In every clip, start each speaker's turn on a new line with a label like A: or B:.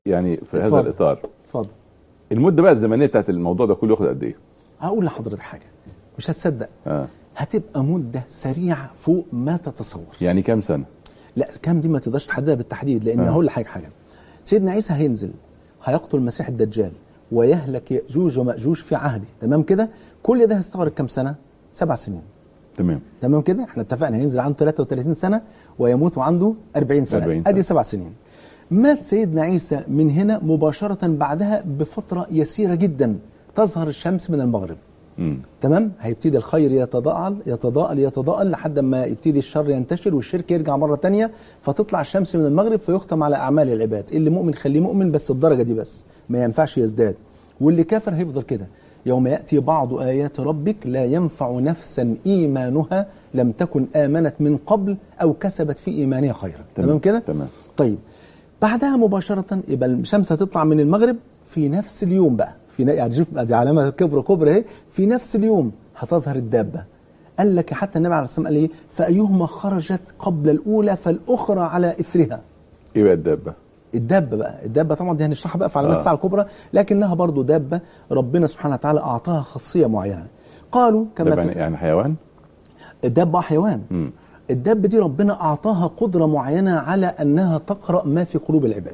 A: يعني في هذا الإطار
B: اتفضل.
A: المدة بقى الزمنية بتاعت الموضوع ده كله ياخد قد إيه؟
B: هقول لحضرتك حاجة مش هتصدق. هتبقى مدة سريعة فوق ما تتصور.
A: يعني كام سنة؟
B: لا كام دي ما تقدرش تحددها بالتحديد، لأن هقول لك حاجة. سيدنا عيسى هينزل هيقتل المسيح الدجال ويهلك يأجوج ومأجوج في عهده، تمام كده؟ كل ده هيستغرق كام سنة؟ 7 سنين. تمام كده؟ احنا اتفقنا هينزل عنده 33 سنة ويموت وعنده 40 سنة. ادي 7 سنين. مات سيدنا عيسى من هنا مباشرة بعدها بفترة يسيرة جدا تظهر الشمس من المغرب. تمام؟ هيبتدي الخير يتضاءل يتضاءل يتضاءل لحد ما يبتدي الشر ينتشر والشرك يرجع مرة تانية، فتطلع الشمس من المغرب فيختم على أعمال العباد. اللي مؤمن خليه مؤمن بس الدرجة دي بس، ما ينفعش يزداد. واللي كافر هيفضل كده. يوم يأتي بعض آيات ربك لا ينفع نفسا إيمانها لم تكن آمنت من قبل أو كسبت في إيمانها خيرا. تمام كده؟
A: تمام.
B: طيب بعدها مباشرة يبقى الشمس هتطلع من المغرب في نفس اليوم بقى، يعني شوف دي علامة كبر اهي، في نفس اليوم هتظهر الدابة. قال لك حتى النبي عليه الصلاة والسلام قال ايه؟ فأيهما خرجت قبل الأولى فالأخرى على إثرها.
A: ايه بقى الدابة؟
B: الدابة طبعا دي هنشرحها بقى في علامات الساعة الكبرى، لكنها برضو دابة ربنا سبحانه وتعالى أعطاها خاصية معينة. قالوا كما
A: يعني حيوان؟
B: الدابة حيوان. الدابة دي ربنا أعطاها قدرة معينة على أنها تقرأ ما في قلوب العباد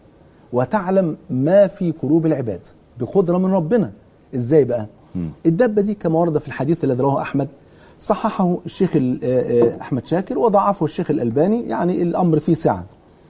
B: وتعلم ما في قلوب العباد بقدرة من ربنا. إزاي بقى؟ الدابة دي كما ورد في الحديث الذي رواه أحمد، صححه الشيخ أحمد شاكر وضعفه الشيخ الألباني، يعني الأمر فيه سعة.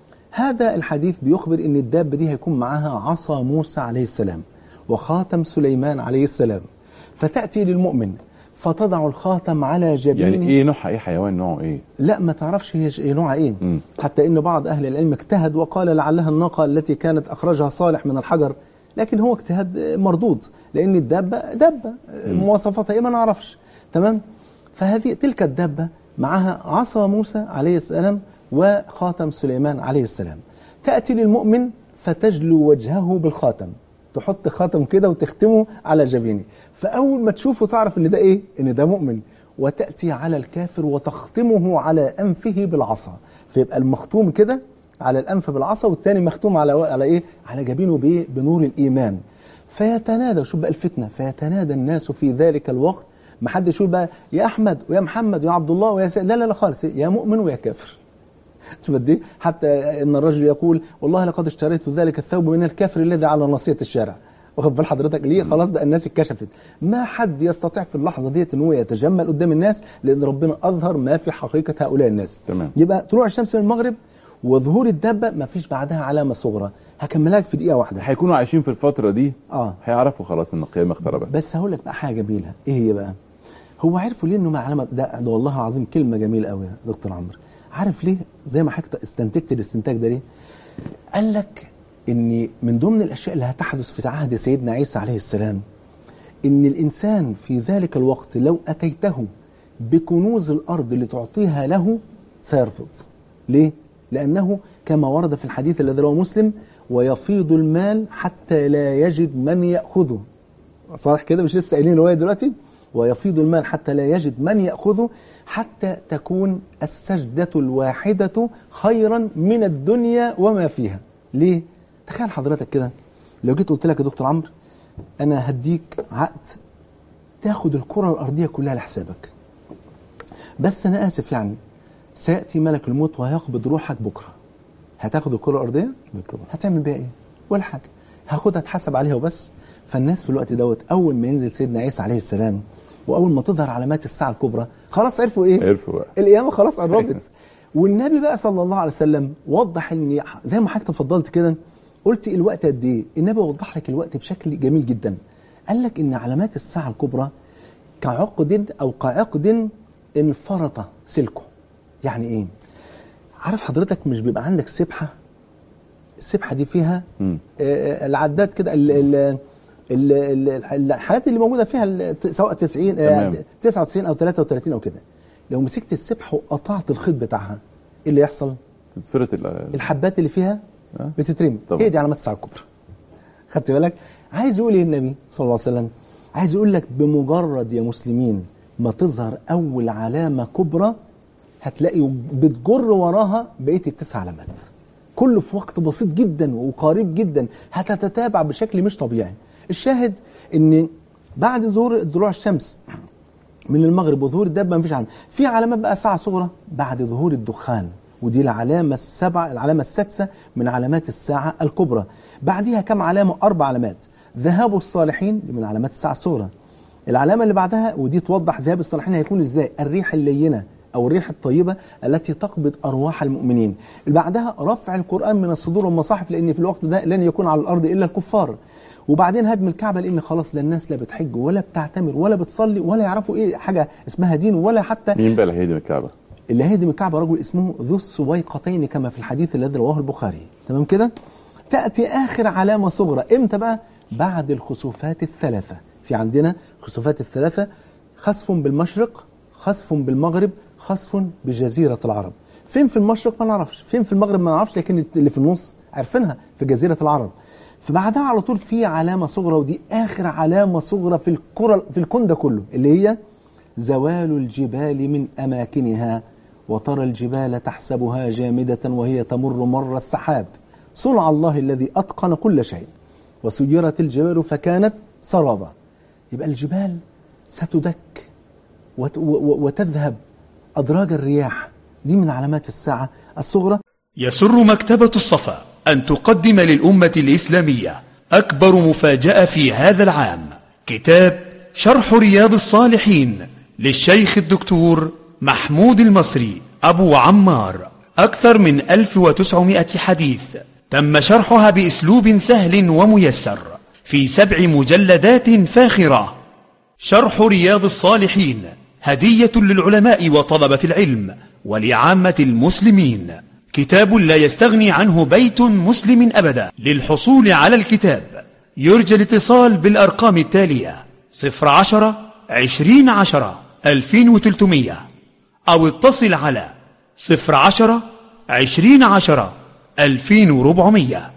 B: هذا الحديث بيخبر أن الدابة دي هيكون معها عصا موسى عليه السلام وخاتم سليمان عليه السلام، فتأتي للمؤمن فتضع الخاتم على جبينه.
A: يعني ايه نوعها؟ ايه حيوان نوعه ايه؟
B: لا ما تعرفش هي نوعها ايه. حتى ان بعض اهل العلم اجتهد وقال لعلها الناقة التي كانت اخرجها صالح من الحجر، لكن هو اجتهاد مردود لان الدابة دابة مواصفاتها ايه ما نعرفش. تمام؟ فهذه تلك الدابة معها عصا موسى عليه السلام وخاتم سليمان عليه السلام. تأتي للمؤمن فتجلو وجهه بالخاتم، تحط خاتم كده وتختمه على جبينه، فأول ما تشوفه تعرف ان ده ايه؟ ان ده مؤمن. وتأتي على الكافر وتختمه على أنفه بالعصا، فيبقى المختوم كده على الأنف بالعصا والتاني مختوم على ايه؟ على جبينه بايه؟ بنور الإيمان. فيتنادى، شوف بقى الفتنة، فيتنادى الناس في ذلك الوقت، ما حد يقول بقى يا أحمد ويا محمد ويا عبد الله ويا سيد، لا لا لا خالص، يا مؤمن ويا كافر. شوف قد ايه؟ حتى ان الرجل يقول والله لقد اشتريت ذلك الثوب من الكافر الذي على ناصية الشارع. واخد بال حضرتك ليه؟ خلاص بقى الناس اتكشفت، ما حد يستطيع في اللحظه ديت ان هو يتجمل قدام الناس، لان ربنا اظهر ما في حقيقه هؤلاء الناس.
A: تمام.
B: يبقى طلوع الشمس من المغرب وظهور الدابه ما فيش بعدها علامه صغرى. هكملها لك في دقيقه واحده.
A: هيكونوا عايشين في الفتره دي هيعرفوا خلاص ان القيامه اقتربت.
B: بس هقول لك بقى حاجه جميله. ايه هي بقى؟ هو عرفوا ليه انه مع علامه ده والله العظيم كلمه جميله قوي يا دكتور عمرو. عارف ليه؟ زي ما حضرتك استنتجت الاستنتاج ده ليه؟ قال لك ان من ضمن الاشياء اللي هتحدث في عهد سيدنا عيسى عليه السلام ان الانسان في ذلك الوقت لو اتيته بكنوز الارض لتعطيها له سيرفض. ليه؟ لانه كما ورد في الحديث الذي رواه مسلم ويفيض المال حتى لا يجد من ياخذه. صح كده؟ مش لسه قايلين روايه دلوقتي؟ ويفيض المال حتى لا يجد من يأخذه حتى تكون السجدة الواحدة خيرا من الدنيا وما فيها. ليه؟ تخيل حضرتك كده لو جيت قلت لك يا دكتور عمرو أنا هديك عقد تاخد الكرة الأرضية كلها لحسابك، بس أنا آسف يعني سيأتي ملك الموت وهيقبض روحك بكرة، هتاخد الكرة الأرضية؟ هتعمل بيها إيه؟ ولا حاجة، هاخدها تحسب عليها وبس. فالناس في الوقت دوت أول ما ينزل سيدنا عيسى عليه السلام وأول ما تظهر علامات الساعة الكبرى خلاص عرفوا إيه؟
A: عرفوا بقى
B: القيامة خلاص قربت. والنبي بقى صلى الله عليه وسلم وضح إن زي ما حضرتك تفضلت كده قلت الوقت قد إيه؟ النبي وضح لك الوقت بشكل جميل جدا. قال لك إن علامات الساعة الكبرى كعقد أو كعقد انفرط سلكه. يعني إيه؟ عارف حضرتك مش بيبقى عندك سبحة، السبحة دي فيها العداد كده الحاجات اللي موجودة فيها سواء 99 أو 33 أو كده، لو مسكت السبحة وقطعت الخيط بتاعها إيه اللي يحصل؟
A: تتفرط
B: الحبات اللي فيها بتترمي. هي دي علامات الساعة الكبرى. خدت بالك؟ عايز يقول إيه النبي صلى الله عليه وسلم؟ عايز يقول لك بمجرد يا مسلمين ما تظهر أول علامة كبرى هتلاقي بتجر وراها بقية ال9 علامات. كله في وقت بسيط جدا وقريب جدا، هتتتابع بشكل مش طبيعي. الشاهد ان بعد ظهور طلوع الشمس من المغرب وظهور الدابه مفيش علامه. في علامات بقى ساعه صغرى بعد ظهور الدخان، ودي العلامه السادسه من علامات الساعه الكبرى. بعديها كم علامه؟ 4 علامات. ذهاب الصالحين دي من علامات الساعه الصغرى. العلامه اللي بعدها ودي توضح ذهاب الصالحين هيكون ازاي، الريح اللينه او الريح الطيبه التي تقبض ارواح المؤمنين. اللي بعدها رفع القران من الصدور والمصاحف، لان في الوقت ده لن يكون على الارض الا الكفار. وبعدين هدم الكعبه، لان خلاص لا الناس لا بتحج ولا بتعتمر ولا بتصلي ولا يعرفوا ايه حاجه اسمها دين ولا حتى.
A: مين بقى اللي هيهدم الكعبه؟
B: اللي هيهدم الكعبه رجل اسمه ذو السويقتين كما في الحديث الذي رواه البخاري. تمام كده؟ تاتي اخر علامه صغرى امتى بقى؟ بعد الخسوفات الثلاثه. في عندنا خسوفات الثلاثه: خسف بالمشرق، خسف بالمغرب، خسف بجزيره العرب. فين في المشرق ما نعرفش، فين في المغرب ما نعرفش، لكن اللي في النص عارفينها في جزيره العرب. فبعدها على طول في علامه صغرى، ودي اخر علامه صغرى في الكون ده كله، اللي هي زوال الجبال من اماكنها، وترى الجبال تحسبها جامده وهي تمر مر السحاب، صنع الله الذي اتقن كل شيء، وسيرت الجبال فكانت سرابا. يبقى الجبال ستدك وتذهب أدراج الرياح. دي من علامات الساعة الصغرى.
C: يسر مكتبة الصفا أن تقدم للأمة الإسلامية أكبر مفاجأة في هذا العام، كتاب شرح رياض الصالحين للشيخ الدكتور محمود المصري أبو عمار. أكثر من 1900 حديث تم شرحها بأسلوب سهل وميسر في 7 مجلدات فاخرة. شرح رياض الصالحين هدية للعلماء وطلبة العلم ولعامة المسلمين، كتاب لا يستغني عنه بيت مسلم أبدا. للحصول على الكتاب يرجى الاتصال بالأرقام التالية: 010 20 10 2300، أو اتصل على 010 20 10 2400.